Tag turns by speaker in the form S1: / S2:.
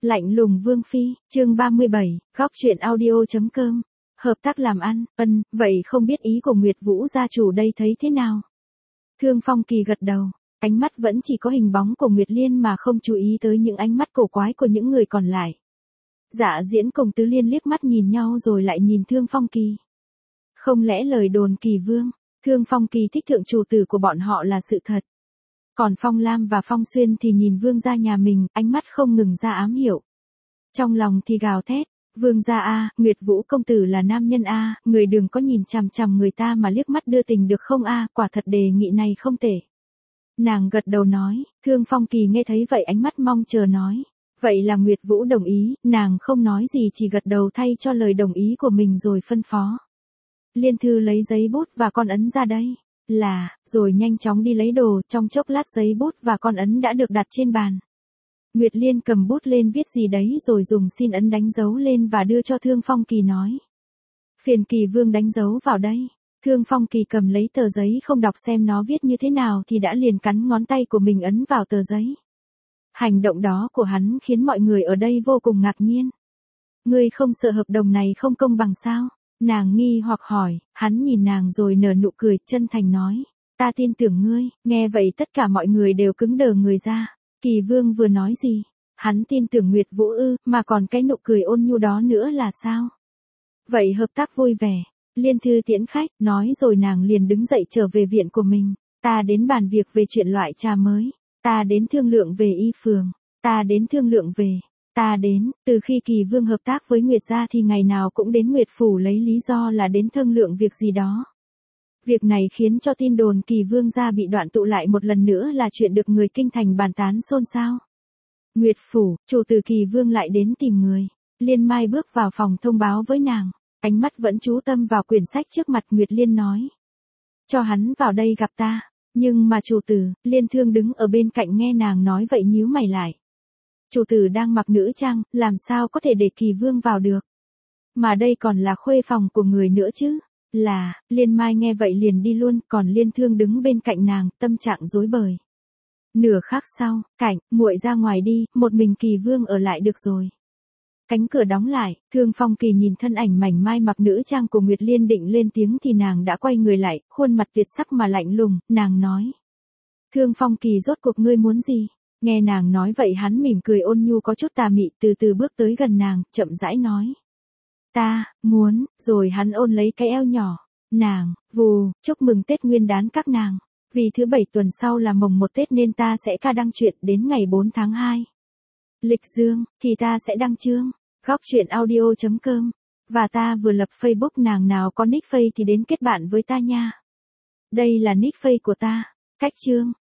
S1: Lạnh lùng Vương Phi, chương 37, góc truyện audio.com. Hợp tác làm ăn, vậy không biết ý của Nguyệt Vũ gia chủ đây thấy thế nào? Thương Phong Kỳ gật đầu, ánh mắt vẫn chỉ có hình bóng của Nguyệt Liên mà không chú ý tới những ánh mắt cổ quái của những người còn lại. Dạ Diễn cùng Tứ Liên liếc mắt nhìn nhau rồi lại nhìn Thương Phong Kỳ. Không lẽ lời đồn Kỳ Vương, Thương Phong Kỳ thích thượng chủ tử của bọn họ là sự thật? Còn Phong Lam và Phong Xuyên thì nhìn Vương gia nhà mình, ánh mắt không ngừng ra ám hiệu. Trong lòng thì gào thét, Vương gia a, Nguyệt Vũ công tử là nam nhân a, người đừng có nhìn chằm chằm người ta mà liếc mắt đưa tình được không a, quả thật đề nghị này không tệ. Nàng gật đầu nói, Thương Phong Kỳ nghe thấy vậy ánh mắt mong chờ nói. Vậy là Nguyệt Vũ đồng ý, nàng không nói gì chỉ gật đầu thay cho lời đồng ý của mình rồi phân phó. Liên Thư lấy giấy bút và con ấn ra đây. Rồi nhanh chóng đi lấy đồ, trong chốc lát giấy bút và con ấn đã được đặt trên bàn. Nguyệt Liên cầm bút lên viết gì đấy rồi dùng xin ấn đánh dấu lên và đưa cho Thương Phong Kỳ nói. Phiền Kỳ Vương đánh dấu vào đây. Thương Phong Kỳ cầm lấy tờ giấy không đọc xem nó viết như thế nào thì đã liền cắn ngón tay của mình ấn vào tờ giấy. Hành động đó của hắn khiến mọi người ở đây vô cùng ngạc nhiên. Ngươi không sợ hợp đồng này không công bằng sao? Nàng nghi hoặc hỏi, hắn nhìn nàng rồi nở nụ cười, chân thành nói. Ta tin tưởng ngươi, nghe vậy tất cả mọi người đều cứng đờ người ra. Kỳ Vương vừa nói gì? Hắn tin tưởng Nguyệt Vũ ư, mà còn cái nụ cười ôn nhu đó nữa là sao? Vậy hợp tác vui vẻ. Liên Thư tiễn khách, nói rồi nàng liền đứng dậy trở về viện của mình. Ta đến bàn việc về chuyện loại trà mới. Ta đến thương lượng về y phường. Ta đến thương lượng về. Ta đến, từ khi Kỳ Vương hợp tác với Nguyệt gia thì ngày nào cũng đến Nguyệt phủ lấy lý do là đến thương lượng việc gì đó. Việc này khiến cho tin đồn Kỳ Vương gia bị đoạn tụ lại một lần nữa là chuyện được người kinh thành bàn tán xôn xao. Nguyệt phủ, chủ tử Kỳ Vương lại đến tìm người. Liên Mai bước vào phòng thông báo với nàng, ánh mắt vẫn chú tâm vào quyển sách trước mặt. Nguyệt Liên nói. Cho hắn vào đây gặp ta. Nhưng mà chủ tử, Liên Thương đứng ở bên cạnh nghe nàng nói vậy nhíu mày lại. Chủ tử đang mặc nữ trang, làm sao có thể để Kỳ Vương vào được? Mà đây còn là khuê phòng của người nữa chứ. Liên Mai nghe vậy liền đi luôn, còn Liên Thương đứng bên cạnh nàng, tâm trạng rối bời. Nửa khắc sau, Cảnh, muội ra ngoài đi, một mình Kỳ Vương ở lại được rồi. Cánh cửa đóng lại, Thương Phong Kỳ nhìn thân ảnh mảnh mai mặc nữ trang của Nguyệt Liên định lên tiếng thì nàng đã quay người lại, khuôn mặt tuyệt sắc mà lạnh lùng, nàng nói. Thương Phong Kỳ rốt cuộc ngươi muốn gì? Nghe nàng nói vậy hắn mỉm cười ôn nhu có chút tà mị, từ từ bước tới gần nàng, chậm rãi nói. Ta, muốn, rồi hắn ôn lấy cái eo nhỏ. Nàng, chúc mừng Tết Nguyên đán các nàng. Vì thứ 7 tuần sau là mồng 1 Tết nên ta sẽ ca đăng truyện đến ngày 4 tháng 2. Lịch dương, thì ta sẽ đăng chương, góc truyện audio.com. Và ta vừa lập Facebook, nàng nào có nick Face thì đến kết bạn với ta nha. Đây là nick Face của ta. Cách chương.